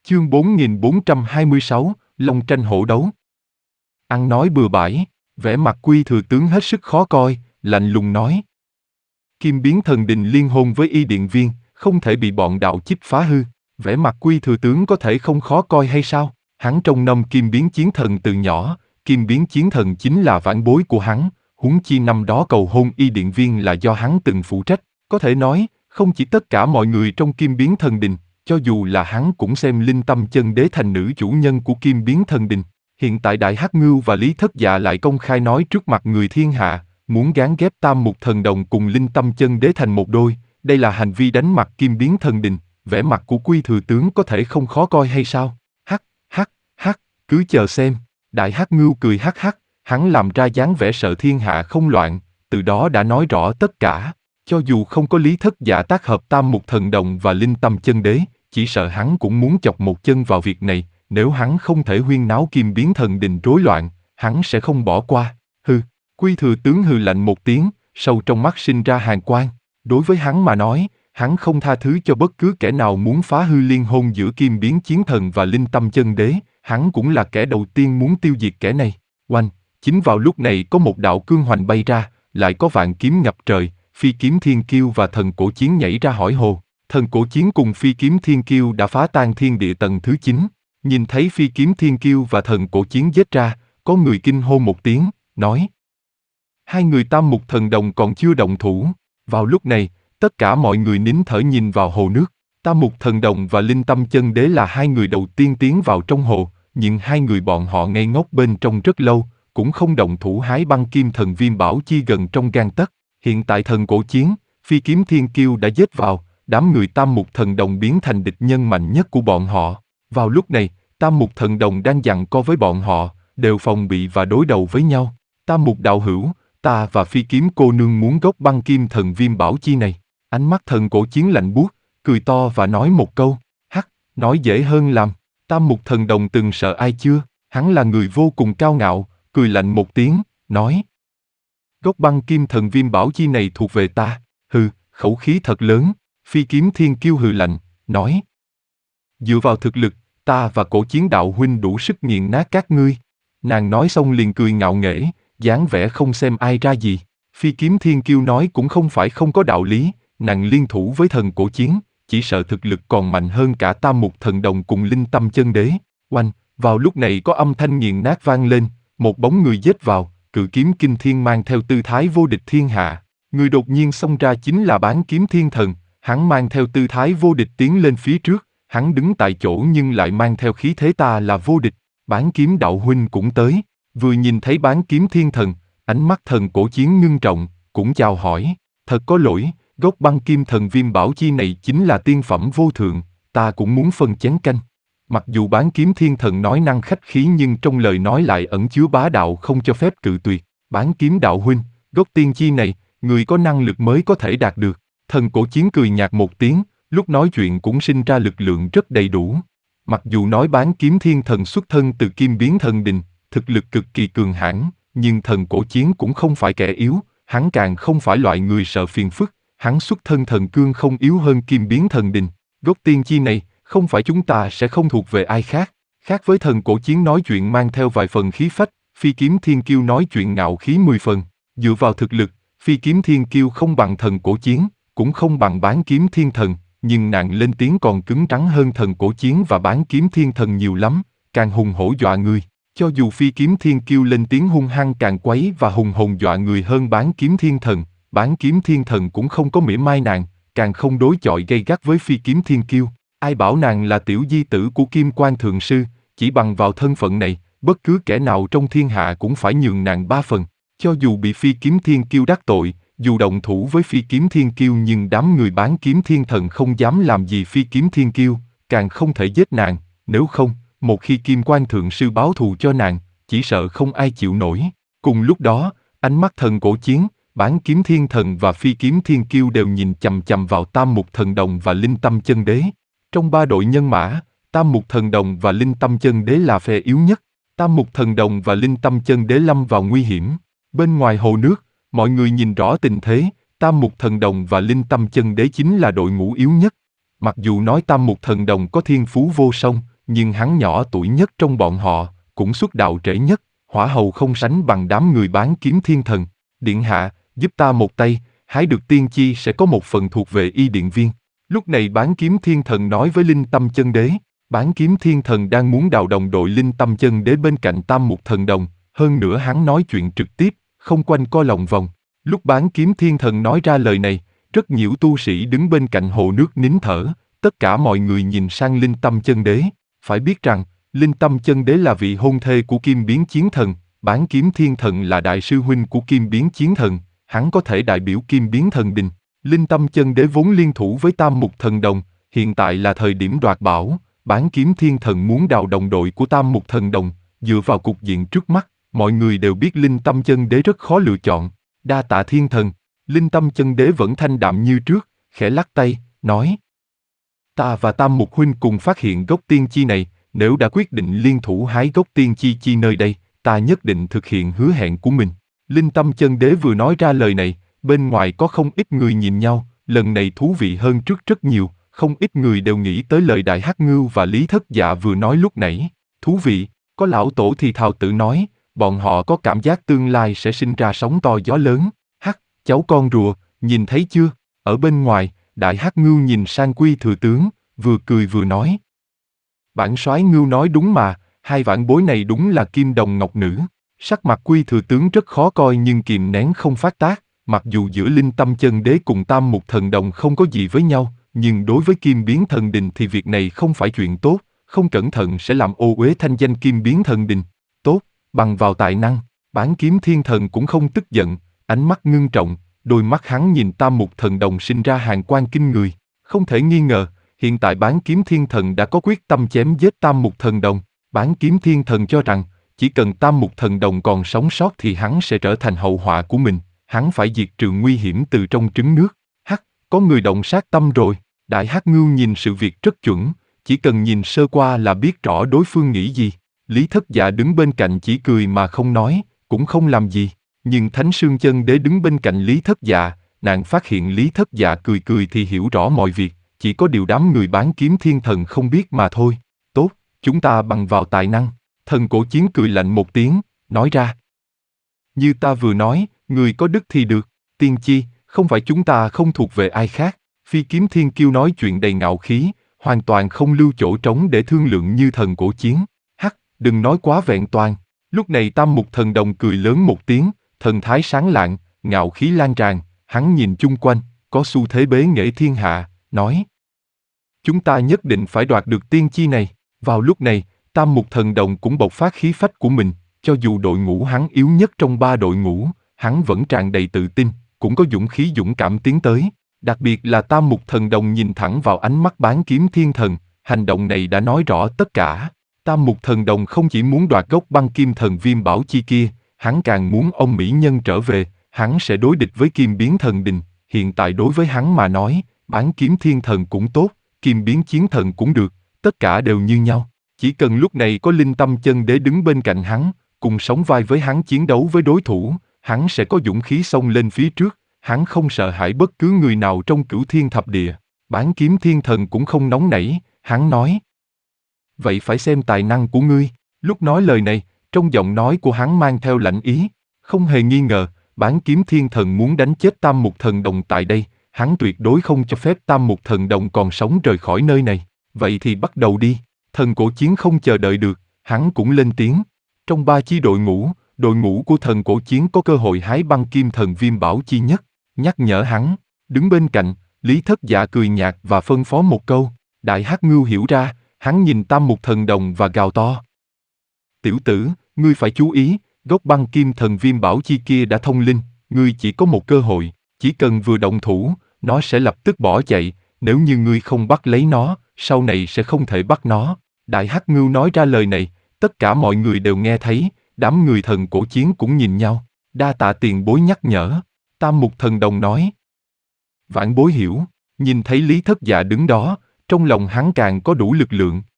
Chương 4426, Long tranh hổ đấu. Ăn nói bừa bãi, vẻ mặt Quy thừa tướng hết sức khó coi, lạnh lùng nói. Kim biến thần đình liên hôn với y điện viên, không thể bị bọn đạo chích phá hư. Vẻ mặt Quy thừa tướng có thể không khó coi hay sao? Hắn trông nom kim biến chiến thần từ nhỏ, kim biến chiến thần chính là vãn bối của hắn, huống chi năm đó cầu hôn y điện viên là do hắn từng phụ trách. Có thể nói, không chỉ tất cả mọi người trong kim biến thần đình, cho dù là hắn cũng xem Linh Tâm Chân Đế thành nữ chủ nhân của kim biến thần đình. Hiện tại Đại Hắc Ngưu và Lý Thất Dạ lại công khai nói trước mặt người thiên hạ, muốn gán ghép Tam Mục Thần Đồng cùng Linh Tâm Chân Đế thành một đôi, đây là hành vi đánh mặt kim biến thần đình, vẻ mặt của Quy thừa tướng có thể không khó coi hay sao? Hắc, hắc, hắc, cứ chờ xem. Đại Hắc Ngưu cười hắc hắc, hắn làm ra dáng vẻ sợ thiên hạ không loạn, từ đó đã nói rõ tất cả. Cho dù không có Lý Thất Dạ tác hợp Tam Mục Thần Đồng và Linh Tâm Chân Đế, chỉ sợ hắn cũng muốn chọc một chân vào việc này, nếu hắn không thể huyên náo kim biến thần đình rối loạn, hắn sẽ không bỏ qua. Hừ, Quy thừa tướng hừ lạnh một tiếng, sâu trong mắt sinh ra hàn quang. Đối với hắn mà nói, hắn không tha thứ cho bất cứ kẻ nào muốn phá hư liên hôn giữa kim biến chiến thần và Linh Tâm Chân Đế, hắn cũng là kẻ đầu tiên muốn tiêu diệt kẻ này. Oanh, chính vào lúc này có một đạo cương hoành bay ra, lại có vạn kiếm ngập trời, Phi Kiếm Thiên Kiêu và Thần Cổ Chiến nhảy ra hỏi hồ. Thần Cổ Chiến cùng Phi Kiếm Thiên Kiêu đã phá tan thiên địa tầng thứ 9. Nhìn thấy Phi Kiếm Thiên Kiêu và Thần Cổ Chiến giết ra, có người kinh hô một tiếng, nói. Hai người Tam Mục Thần Đồng còn chưa động thủ. Vào lúc này, tất cả mọi người nín thở nhìn vào hồ nước. Tam Mục Thần Đồng và Linh Tâm Chân Đế là hai người đầu tiên tiến vào trong hồ, nhưng hai người bọn họ ngây ngốc bên trong rất lâu, cũng không động thủ hái băng kim thần viêm bảo chi gần trong gang tấc. Hiện tại Thần Cổ Chiến, Phi Kiếm Thiên Kiêu đã giết vào, đám người Tam Mục Thần Đồng biến thành địch nhân mạnh nhất của bọn họ. Vào lúc này, Tam Mục Thần Đồng đang giằng co với bọn họ, đều phòng bị và đối đầu với nhau. Tam Mục đạo hữu, ta và Phi Kiếm cô nương muốn gốc băng kim thần viêm bảo chi này. Ánh mắt Thần Cổ Chiến lạnh buốt, cười to và nói một câu, hắc, nói dễ hơn làm. Tam Mục Thần Đồng từng sợ ai chưa? Hắn là người vô cùng cao ngạo, cười lạnh một tiếng, nói. Gốc băng kim thần viêm bảo chi này thuộc về ta. Hừ, khẩu khí thật lớn. Phi Kiếm Thiên Kiêu hừ lạnh, nói. Dựa vào thực lực, ta và Cổ Chiến đạo huynh đủ sức nghiền nát các ngươi. Nàng nói xong liền cười ngạo nghễ, dáng vẻ không xem ai ra gì. Phi Kiếm Thiên Kiêu nói cũng không phải không có đạo lý, nàng liên thủ với Thần Cổ Chiến, chỉ sợ thực lực còn mạnh hơn cả Tam Mục Thần Đồng cùng Linh Tâm Chân Đế. Oanh, vào lúc này có âm thanh nghiền nát vang lên, một bóng người giết vào, cự kiếm kinh thiên mang theo tư thái vô địch thiên hạ. Người đột nhiên xông ra chính là Bán Kiếm Thiên Thần, hắn mang theo tư thái vô địch tiến lên phía trước, hắn đứng tại chỗ nhưng lại mang theo khí thế ta là vô địch. Bán Kiếm đạo huynh cũng tới, vừa nhìn thấy Bán Kiếm Thiên Thần, ánh mắt Thần Cổ Chiến ngưng trọng, cũng chào hỏi, thật có lỗi, gốc băng kim thần viêm bảo chi này chính là tiên phẩm vô thượng, ta cũng muốn phân chén canh. Mặc dù Bán Kiếm Thiên Thần nói năng khách khí nhưng trong lời nói lại ẩn chứa bá đạo không cho phép cự tuyệt. Bán Kiếm đạo huynh, gốc tiên chi này, người có năng lực mới có thể đạt được. Thần Cổ Chiến cười nhạt một tiếng, lúc nói chuyện cũng sinh ra lực lượng rất đầy đủ. Mặc dù nói Bán Kiếm Thiên Thần xuất thân từ Kim Biến Thần Đình, thực lực cực kỳ cường hãn, nhưng Thần Cổ Chiến cũng không phải kẻ yếu, hắn càng không phải loại người sợ phiền phức, hắn xuất thân thần cương không yếu hơn Kim Biến Thần Đình. Gốc tiên chi này, không phải chúng ta sẽ không thuộc về ai khác. Khác với Thần Cổ Chiến nói chuyện mang theo vài phần khí phách, Phi Kiếm Thiên Kiêu nói chuyện ngạo khí 10 phần. Dựa vào thực lực, Phi Kiếm Thiên Kiêu không bằng Thần Cổ Chiến, cũng không bằng Bán Kiếm Thiên Thần, nhưng nàng lên tiếng còn cứng rắn hơn Thần Cổ Chiến và Bán Kiếm Thiên Thần nhiều lắm, càng hùng hổ dọa người. Cho dù Phi Kiếm Thiên Kiêu lên tiếng hung hăng càng quấy và hùng hồn dọa người hơn Bán Kiếm Thiên Thần, Bán Kiếm Thiên Thần cũng không có mỉa mai nàng, càng không đối chọi gay gắt với Phi Kiếm Thiên Kiêu. Ai bảo nàng là tiểu di tử của Kim Quan Thượng Sư, chỉ bằng vào thân phận này, bất cứ kẻ nào trong thiên hạ cũng phải nhường nàng 3 phần. Cho dù bị Phi Kiếm Thiên Kiêu đắc tội, dù động thủ với Phi Kiếm Thiên Kiêu nhưng đám người Bán Kiếm Thiên Thần không dám làm gì Phi Kiếm Thiên Kiêu, càng không thể giết nàng, nếu không, một khi Kim Quan Thượng Sư báo thù cho nàng, chỉ sợ không ai chịu nổi. Cùng lúc đó, ánh mắt Thần Cổ Chiến, Bán Kiếm Thiên Thần và Phi Kiếm Thiên Kiêu đều nhìn chằm chằm vào Tam Mục Thần Đồng và Linh Tâm Chân Đế. Trong 3 đội nhân mã, Tam Mục Thần Đồng và Linh Tâm Chân Đế là phe yếu nhất. Tam Mục Thần Đồng và Linh Tâm Chân Đế lâm vào nguy hiểm. Bên ngoài hồ nước, mọi người nhìn rõ tình thế, Tam Mục Thần Đồng và Linh Tâm Chân Đế chính là đội ngũ yếu nhất. Mặc dù nói Tam Mục Thần Đồng có thiên phú vô song, nhưng hắn nhỏ tuổi nhất trong bọn họ, cũng xuất đạo trễ nhất, hỏa hầu không sánh bằng đám người bán kiếm thiên thần. Điện hạ, giúp ta một tay, hái được tiên chi sẽ có một phần thuộc về y điện viên. Lúc này bán kiếm thiên thần nói với Linh Tâm Chân Đế. Bán kiếm thiên thần đang muốn đào đồng đội Linh Tâm Chân Đế bên cạnh Tam Mục Thần Đồng, hơn nữa hắn nói chuyện trực tiếp, không quanh co lòng vòng. Lúc bán kiếm thiên thần nói ra lời này, rất nhiều tu sĩ đứng bên cạnh hồ nước nín thở, tất cả mọi người nhìn sang Linh Tâm Chân Đế. Phải biết rằng, Linh Tâm Chân Đế là vị hôn thê của Kim Biến Chiến Thần, bán kiếm thiên thần là đại sư huynh của Kim Biến Chiến Thần, hắn có thể đại biểu Kim Biến Thần Đình. Linh Tâm Chân Đế vốn liên thủ với Tam Mục Thần Đồng, hiện tại là thời điểm đoạt bảo, bán kiếm thiên thần muốn đào đồng đội của Tam Mục Thần Đồng, dựa vào cục diện trước mắt, mọi người đều biết Linh Tâm Chân Đế rất khó lựa chọn. Đa tạ thiên thần. Linh Tâm Chân Đế vẫn thanh đạm như trước, khẽ lắc tay, nói: Ta và Tam Mục huynh cùng phát hiện gốc tiên chi này, nếu đã quyết định liên thủ hái gốc tiên chi nơi đây, ta nhất định thực hiện hứa hẹn của mình. Linh Tâm Chân Đế vừa nói ra lời này, bên ngoài có không ít người nhìn nhau, lần này thú vị hơn trước rất nhiều, không ít người đều nghĩ tới lời Đại Hắc Ngưu và Lý Thất Dạ vừa nói lúc nãy. Thú vị, có lão tổ thì thào tự nói, bọn họ có cảm giác tương lai sẽ sinh ra sóng to gió lớn. Hắc, cháu con rùa, nhìn thấy chưa? Ở bên ngoài, Đại Hắc Ngưu nhìn sang Quy thừa tướng, vừa cười vừa nói: Bản soái Ngưu nói đúng mà, hai vạn bối này đúng là kim đồng ngọc nữ. Sắc mặt Quy thừa tướng rất khó coi nhưng kìm nén không phát tác, mặc dù giữa Linh Tâm Chân Đế cùng Tam Mục Thần Đồng không có gì với nhau, nhưng đối với Kim Biến Thần Đình thì việc này không phải chuyện tốt, không cẩn thận sẽ làm ô uế thanh danh Kim Biến Thần Đình. Tốt, bằng vào tài năng, bán kiếm thiên thần cũng không tức giận, ánh mắt ngưng trọng, đôi mắt hắn nhìn Tam Mục Thần Đồng sinh ra hàn quang kinh người. Không thể nghi ngờ, hiện tại bán kiếm thiên thần đã có quyết tâm chém giết Tam Mục Thần Đồng. Bán kiếm thiên thần cho rằng, chỉ cần Tam Mục Thần Đồng còn sống sót thì hắn sẽ trở thành hậu họa của mình, hắn phải diệt trừ nguy hiểm từ trong trứng nước. Hắc, có người động sát tâm rồi. Đại Hắc Ngưu nhìn sự việc rất chuẩn, chỉ cần nhìn sơ qua là biết rõ đối phương nghĩ gì. Lý Thất Dạ đứng bên cạnh chỉ cười mà không nói, cũng không làm gì. Nhưng Thánh Sương Chân Đế đứng bên cạnh Lý Thất Dạ, nàng phát hiện Lý Thất Dạ cười cười thì hiểu rõ mọi việc, chỉ có điều đám người bán kiếm thiên thần không biết mà thôi. Tốt, chúng ta bằng vào tài năng. Thần Cổ Chiến cười lạnh một tiếng, nói ra: Như ta vừa nói, người có đức thì được, tiên chi, không phải chúng ta không thuộc về ai khác. Phi Kiếm Thiên Kiêu nói chuyện đầy ngạo khí, hoàn toàn không lưu chỗ trống để thương lượng như Thần Cổ Chiến. Hắc, đừng nói quá vẹn toàn. Lúc này Tam Mục Thần Đồng cười lớn một tiếng, thần thái sáng lạng, ngạo khí lan tràn, hắn nhìn chung quanh, có xu thế bế nghệ thiên hạ, nói: Chúng ta nhất định phải đoạt được tiên chi này. Vào lúc này, Tam Mục Thần Đồng cũng bộc phát khí phách của mình, cho dù đội ngũ hắn yếu nhất trong 3 đội ngũ, hắn vẫn tràn đầy tự tin, cũng có dũng khí dũng cảm tiến tới. Đặc biệt là Tam Mục Thần Đồng nhìn thẳng vào ánh mắt bán kiếm thiên thần, hành động này đã nói rõ tất cả. Tam Mục Thần Đồng không chỉ muốn đoạt gốc băng kim thần viêm bảo chi kia, hắn càng muốn ông mỹ nhân trở về, hắn sẽ đối địch với Kim Biến Thần Đình. Hiện tại đối với hắn mà nói, bán kiếm thiên thần cũng tốt, Kim Biến Chiến Thần cũng được, tất cả đều như nhau. Chỉ cần lúc này có Linh Tâm Chân Đế đứng bên cạnh hắn, cùng sóng vai với hắn chiến đấu với đối thủ, hắn sẽ có dũng khí xông lên phía trước, hắn không sợ hãi bất cứ người nào trong Cửu Thiên Thập Địa. Bán kiếm thiên thần cũng không nóng nảy, hắn nói: Vậy phải xem tài năng của ngươi. Lúc nói lời này, trong giọng nói của hắn mang theo lãnh ý. Không hề nghi ngờ, bán kiếm thiên thần muốn đánh chết Tam Mục Thần Đồng tại đây, hắn tuyệt đối không cho phép Tam Mục Thần Đồng còn sống rời khỏi nơi này. Vậy thì bắt đầu đi. Thần Cổ Chiến không chờ đợi được, hắn cũng lên tiếng. Trong 3 chi đội ngũ của Thần Cổ Chiến có cơ hội hái băng kim thần viêm bảo chi nhất. Nhắc nhở hắn, đứng bên cạnh, Lý Thất Dạ cười nhạt và phân phó một câu. Đại Hắc Ngưu hiểu ra, hắn nhìn Tam Mục Thần Đồng và gào to: Tiểu tử, ngươi phải chú ý, gốc băng kim thần viêm bảo chi kia đã thông linh, ngươi chỉ có một cơ hội, chỉ cần vừa động thủ, nó sẽ lập tức bỏ chạy, nếu như ngươi không bắt lấy nó, sau này sẽ không thể bắt nó. Đại Hắc Ngưu nói ra lời này, tất cả mọi người đều nghe thấy, đám người Thần Cổ Chiến cũng nhìn nhau. Đa tạ tiền bối nhắc nhở. Tam Mục Thần Đồng nói. Vãn bối hiểu. Nhìn thấy Lý Thất Dạ đứng đó, trong lòng hắn càng có đủ lực lượng.